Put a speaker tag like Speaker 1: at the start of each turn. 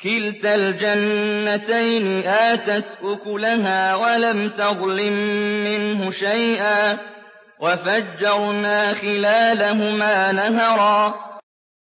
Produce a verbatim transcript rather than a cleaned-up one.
Speaker 1: كِلْتَا الْجَنَّتَيْنِ آتَتْ أُكُلَهَا وَلَمْ تَظْلِم مِّنْهُ شَيْئًا ۚ وَفَجَّرْنَا خِلَالَهُمَا نَهَرًا